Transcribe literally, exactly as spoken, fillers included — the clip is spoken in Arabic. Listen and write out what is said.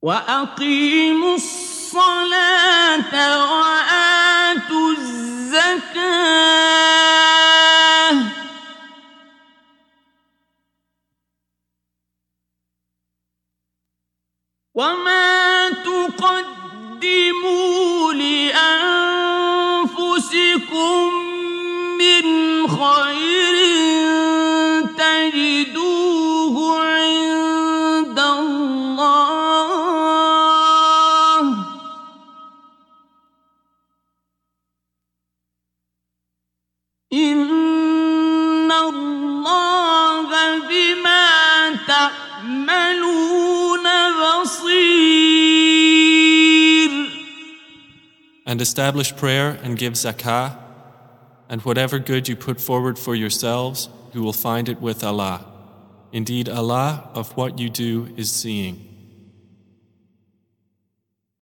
وأقيموا الصلاة وآتوا الزكاة وما تقدموا لأنفسكم من خير تجدوه عند الله إن الله بما تعملون بصير. And establish prayer and give zakah, and whatever good you put forward for yourselves, you will find it with Allah. Indeed, Allah of what you do is seeing.